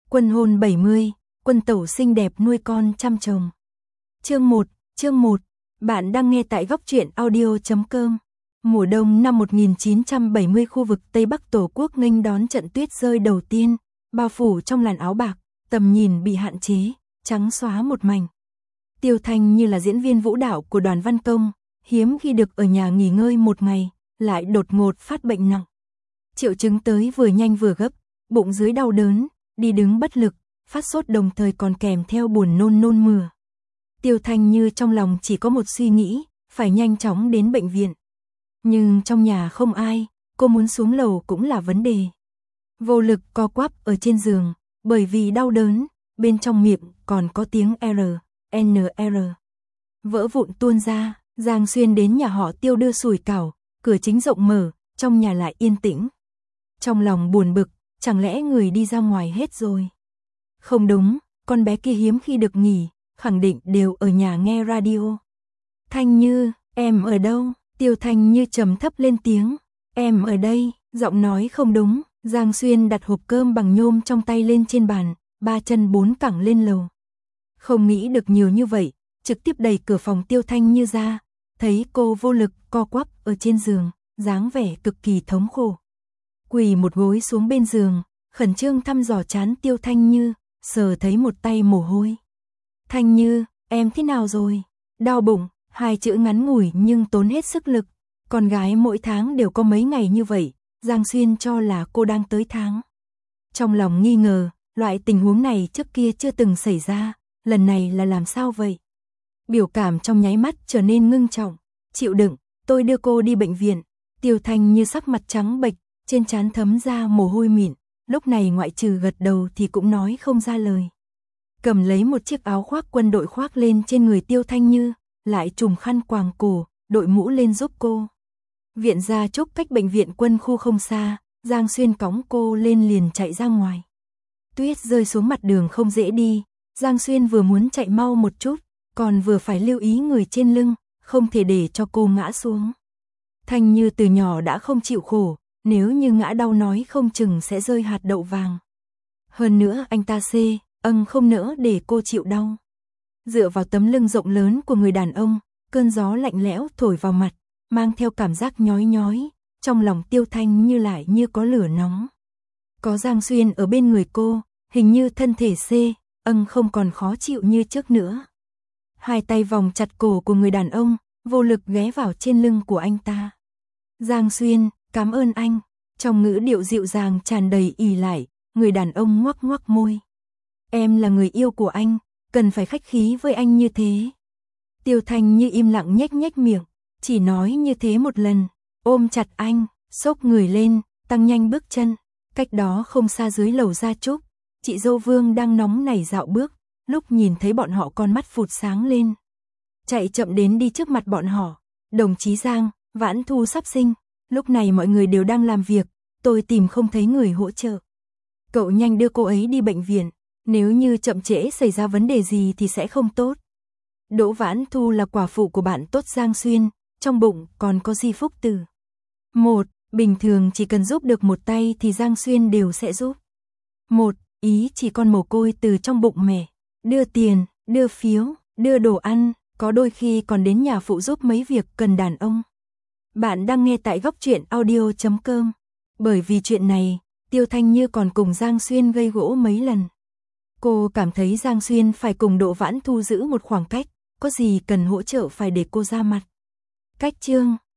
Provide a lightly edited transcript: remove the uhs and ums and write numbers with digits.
Quân hôn 70, quân tẩu xinh đẹp nuôi con chăm chồng. Chương 1, bạn đang nghe tại góc truyện audio.com. Mùa đông năm 1970, khu vực Tây Bắc Tổ quốc nghênh đón trận tuyết rơi đầu tiên, bao phủ trong làn áo bạc, tầm nhìn bị hạn chế, trắng xóa một mảnh. Tiêu Thanh như là diễn viên vũ đạo của Đoàn Văn Công, hiếm khi được ở nhà nghỉ ngơi một ngày, lại đột ngột phát bệnh nặng. Triệu chứng tới vừa nhanh vừa gấp, bụng dưới đau đớn, đi đứng bất lực, phát sốt đồng thời còn kèm theo buồn nôn mửa. Tiêu Thanh như trong lòng chỉ có một suy nghĩ, phải nhanh chóng đến bệnh viện. Nhưng trong nhà không ai, cô muốn xuống lầu cũng là vấn đề. Vô lực co quắp ở trên giường, bởi vì đau đớn, bên trong miệng còn có tiếng NR. Vỡ vụn tuôn ra, Giang Xuyên đến nhà họ Tiêu đưa sủi cảo, cửa chính rộng mở, trong nhà lại yên tĩnh. Trong lòng buồn bực, chẳng lẽ người đi ra ngoài hết rồi? Không đúng, con bé kia hiếm khi được nghỉ, khẳng định đều ở nhà nghe radio. Thanh Như, em ở đâu? Tiêu Thanh Như trầm thấp lên tiếng, em ở đây. Giọng nói không đúng, Giang Xuyên đặt hộp cơm bằng nhôm trong tay lên trên bàn, ba chân bốn cẳng lên lầu. Không nghĩ được nhiều như vậy, trực tiếp đẩy cửa phòng Tiêu Thanh Như ra, thấy cô vô lực co quắp ở trên giường, dáng vẻ cực kỳ thống khổ. Quỳ một gối xuống bên giường, khẩn trương thăm dò trán Tiêu Thanh Như, sờ thấy một tay mồ hôi. Thanh Như, em thế nào rồi? Đau bụng, hai chữ ngắn ngủi nhưng tốn hết sức lực. Con gái mỗi tháng đều có mấy ngày như vậy, Giang Xuyên cho là cô đang tới tháng. Trong lòng nghi ngờ, loại tình huống này trước kia chưa từng xảy ra, lần này là làm sao vậy? Biểu cảm trong nháy mắt trở nên ngưng trọng, chịu đựng, tôi đưa cô đi bệnh viện. Tiêu Thanh Như sắc mặt trắng bệch, trên trán thấm ra mồ hôi mịn, lúc này ngoại trừ gật đầu thì cũng nói không ra lời. Cầm lấy một chiếc áo khoác quân đội khoác lên trên người Tiêu Thanh Như, lại trùm khăn quàng cổ, đội mũ lên giúp cô. Viện Gia Trúc cách bệnh viện quân khu không xa, Giang Xuyên cõng cô lên liền chạy ra ngoài. Tuyết rơi xuống mặt đường không dễ đi, Giang Xuyên vừa muốn chạy mau một chút, còn vừa phải lưu ý người trên lưng, không thể để cho cô ngã xuống. Thanh Như từ nhỏ đã không chịu khổ, nếu như ngã đau nói không chừng sẽ rơi hạt đậu vàng. Hơn nữa anh ta không nỡ để cô chịu đau. Dựa vào tấm lưng rộng lớn của người đàn ông, cơn gió lạnh lẽo thổi vào mặt, mang theo cảm giác nhói nhói, trong lòng Tiêu Thanh Như lại như có lửa nóng. Có Giang Xuyên ở bên người cô, hình như thân thể không còn khó chịu như trước nữa. Hai tay vòng chặt cổ của người đàn ông, vô lực ghé vào trên lưng của anh ta. Giang Xuyên, cảm ơn anh. Trong ngữ điệu dịu dàng tràn đầy ỷ lại, người đàn ông ngoắc ngoắc môi. Em là người yêu của anh, cần phải khách khí với anh như thế. Tiêu Thanh Như im lặng nhếch miệng, chỉ nói như thế một lần, ôm chặt anh, xốc người lên, tăng nhanh bước chân. Cách đó không xa dưới lầu Gia Trúc, chị dâu Vương đang nóng nảy dạo bước, lúc nhìn thấy bọn họ con mắt phụt sáng lên. Chạy chậm đến đi trước mặt bọn họ, đồng chí Giang, Vãn Thu sắp sinh, lúc này mọi người đều đang làm việc, tôi tìm không thấy người hỗ trợ. Cậu nhanh đưa cô ấy đi bệnh viện, nếu như chậm trễ xảy ra vấn đề gì thì sẽ không tốt. Đỗ Vãn Thu là quả phụ của bạn tốt Giang Xuyên, trong bụng còn có Di Phúc Tử. Bình thường chỉ cần giúp được một tay thì Giang Xuyên đều sẽ giúp. Ý chỉ con mồ côi từ trong bụng mẹ, đưa tiền, đưa phiếu, đưa đồ ăn, có đôi khi còn đến nhà phụ giúp mấy việc cần đàn ông. Bạn đang nghe tại góc truyện audio.com. Bởi vì chuyện này, Tiêu Thanh Như còn cùng Giang Xuyên gây gỗ mấy lần. Cô cảm thấy Giang Xuyên phải cùng Đỗ Vãn Thu giữ một khoảng cách, có gì cần hỗ trợ phải để cô ra mặt. Cách chương,